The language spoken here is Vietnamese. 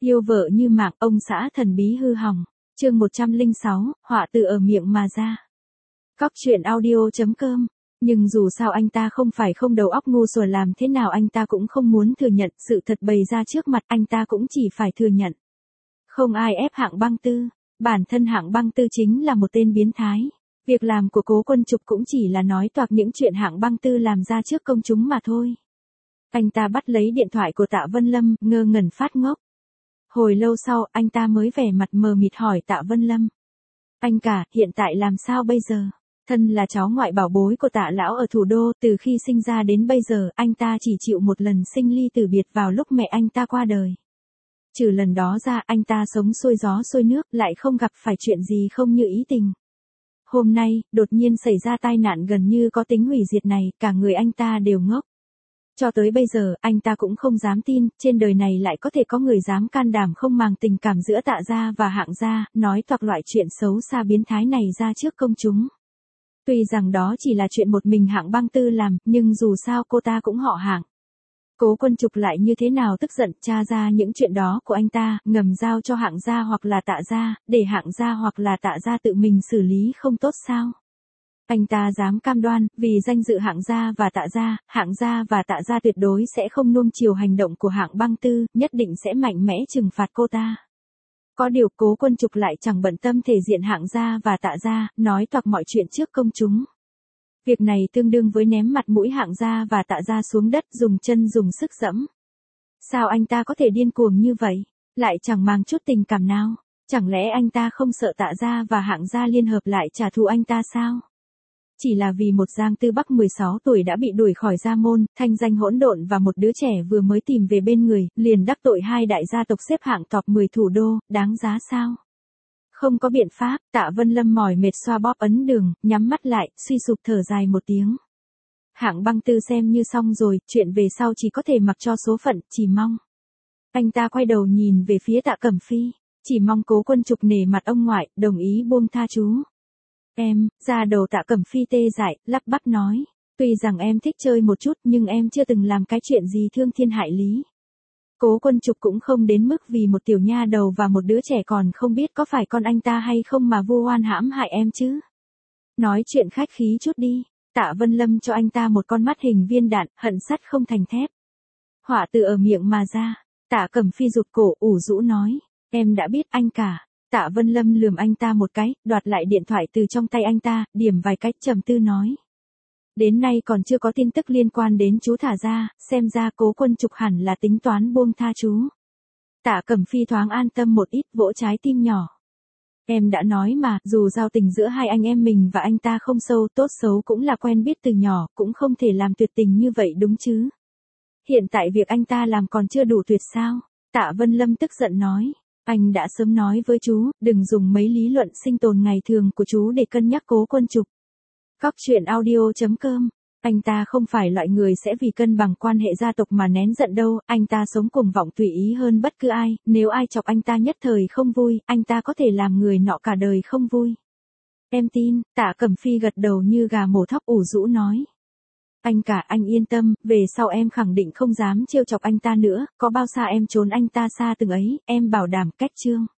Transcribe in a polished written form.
Yêu vợ như mạng, ông xã thần bí hư hỏng. Chương 106, họa từ ở miệng mà ra. Cóc truyện audio.com. Nhưng dù sao anh ta không phải không đầu óc ngu xuẩn, làm thế nào anh ta cũng không muốn thừa nhận, sự thật bày ra trước mặt anh ta cũng chỉ phải thừa nhận. Không ai ép Hạng Băng Tư, bản thân Hạng Băng Tư chính là một tên biến thái. Việc làm của Cố Quân Trục cũng chỉ là nói toạc những chuyện Hạng Băng Tư làm ra trước công chúng mà thôi. Anh ta bắt lấy điện thoại của Tạ Vân Lâm, ngơ ngẩn phát ngốc. Hồi lâu sau, anh ta mới vẻ mặt mờ mịt hỏi Tạ Vân Lâm. Anh cả, hiện tại làm sao bây giờ? Thân là cháu ngoại bảo bối của Tạ lão ở thủ đô, từ khi sinh ra đến bây giờ, anh ta chỉ chịu một lần sinh ly từ biệt vào lúc mẹ anh ta qua đời. Trừ lần đó ra, anh ta sống xuôi gió xuôi nước, lại không gặp phải chuyện gì không như ý tình. Hôm nay, đột nhiên xảy ra tai nạn gần như có tính hủy diệt này, cả người anh ta đều ngốc. Cho tới bây giờ, anh ta cũng không dám tin, trên đời này lại có thể có người dám can đảm không màng tình cảm giữa Tạ gia và Hạng gia, nói toạc loại chuyện xấu xa biến thái này ra trước công chúng. Tuy rằng đó chỉ là chuyện một mình Hạng Băng Tư làm, nhưng dù sao cô ta cũng họ Hạng. Cố Quân Trục lại như thế nào tức giận, tra ra những chuyện đó của anh ta, ngầm giao cho Hạng gia hoặc là Tạ gia, để Hạng gia hoặc là Tạ gia tự mình xử lý không tốt sao? Anh ta dám cam đoan, vì danh dự Hạng gia và Tạ gia tuyệt đối sẽ không nuông chiều hành động của Hạng Băng Tư, nhất định sẽ mạnh mẽ trừng phạt cô ta. Có điều Cố Quân Trục lại chẳng bận tâm thể diện Hạng gia và Tạ gia, nói toạc mọi chuyện trước công chúng. Việc này tương đương với ném mặt mũi Hạng gia và Tạ gia xuống đất, dùng chân dùng sức giẫm. Sao anh ta có thể điên cuồng như vậy, lại chẳng mang chút tình cảm nào? Chẳng lẽ anh ta không sợ Tạ gia và Hạng gia liên hợp lại trả thù anh ta sao? Chỉ là vì một Giang Tư Bắc 16 tuổi đã bị đuổi khỏi gia môn, thanh danh hỗn độn và một đứa trẻ vừa mới tìm về bên người, liền đắc tội hai đại gia tộc xếp hạng top 10 thủ đô, đáng giá sao? Không có biện pháp, Tạ Vân Lâm mỏi mệt xoa bóp ấn đường, nhắm mắt lại, suy sụp thở dài một tiếng. Hạng Băng Tư xem như xong rồi, chuyện về sau chỉ có thể mặc cho số phận, chỉ mong. Anh ta quay đầu nhìn về phía Tạ Cẩm Phi, chỉ mong Cố Quân Trục nể mặt ông ngoại, đồng ý buông tha chú. Em, ra đầu Tạ Cẩm Phi tê dại, lắp bắp nói, tuy rằng em thích chơi một chút nhưng em chưa từng làm cái chuyện gì thương thiên hại lý. Cố Quân Trục cũng không đến mức vì một tiểu nha đầu và một đứa trẻ còn không biết có phải con anh ta hay không mà vu oan hãm hại em chứ. Nói chuyện khách khí chút đi. Tạ Vân Lâm cho anh ta một con mắt hình viên đạn, hận sắt không thành thép. Họa từ ở miệng mà ra. Tạ Cẩm Phi rụt cổ, ủ rũ nói, em đã biết anh cả. Tạ Vân Lâm lườm anh ta một cái, đoạt lại điện thoại từ trong tay anh ta, điểm vài cách trầm tư nói. Đến nay còn chưa có tin tức liên quan đến chú thả ra, xem ra Cố Quân Trục hẳn là tính toán buông tha chú. Tạ Cẩm Phi thoáng an tâm một ít, vỗ trái tim nhỏ. Em đã nói mà, dù giao tình giữa hai anh em mình và anh ta không sâu, tốt xấu cũng là quen biết từ nhỏ, cũng không thể làm tuyệt tình như vậy đúng chứ. Hiện tại việc anh ta làm còn chưa đủ tuyệt sao? Tạ Vân Lâm tức giận nói. Anh đã sớm nói với chú, đừng dùng mấy lý luận sinh tồn ngày thường của chú để cân nhắc Cố Quân Trục. Cóc truyện audio.com. Anh ta không phải loại người sẽ vì cân bằng quan hệ gia tộc mà nén giận đâu, anh ta sống cuồng vọng tùy ý hơn bất cứ ai, nếu ai chọc anh ta nhất thời không vui, anh ta có thể làm người nọ cả đời không vui. Em tin, Tạ Cẩm Phi gật đầu như gà mổ thóc, ủ rũ nói. Anh cả, anh yên tâm, về sau em khẳng định không dám trêu chọc anh ta nữa, có bao xa em trốn anh ta xa từng ấy, em bảo đảm cách chương.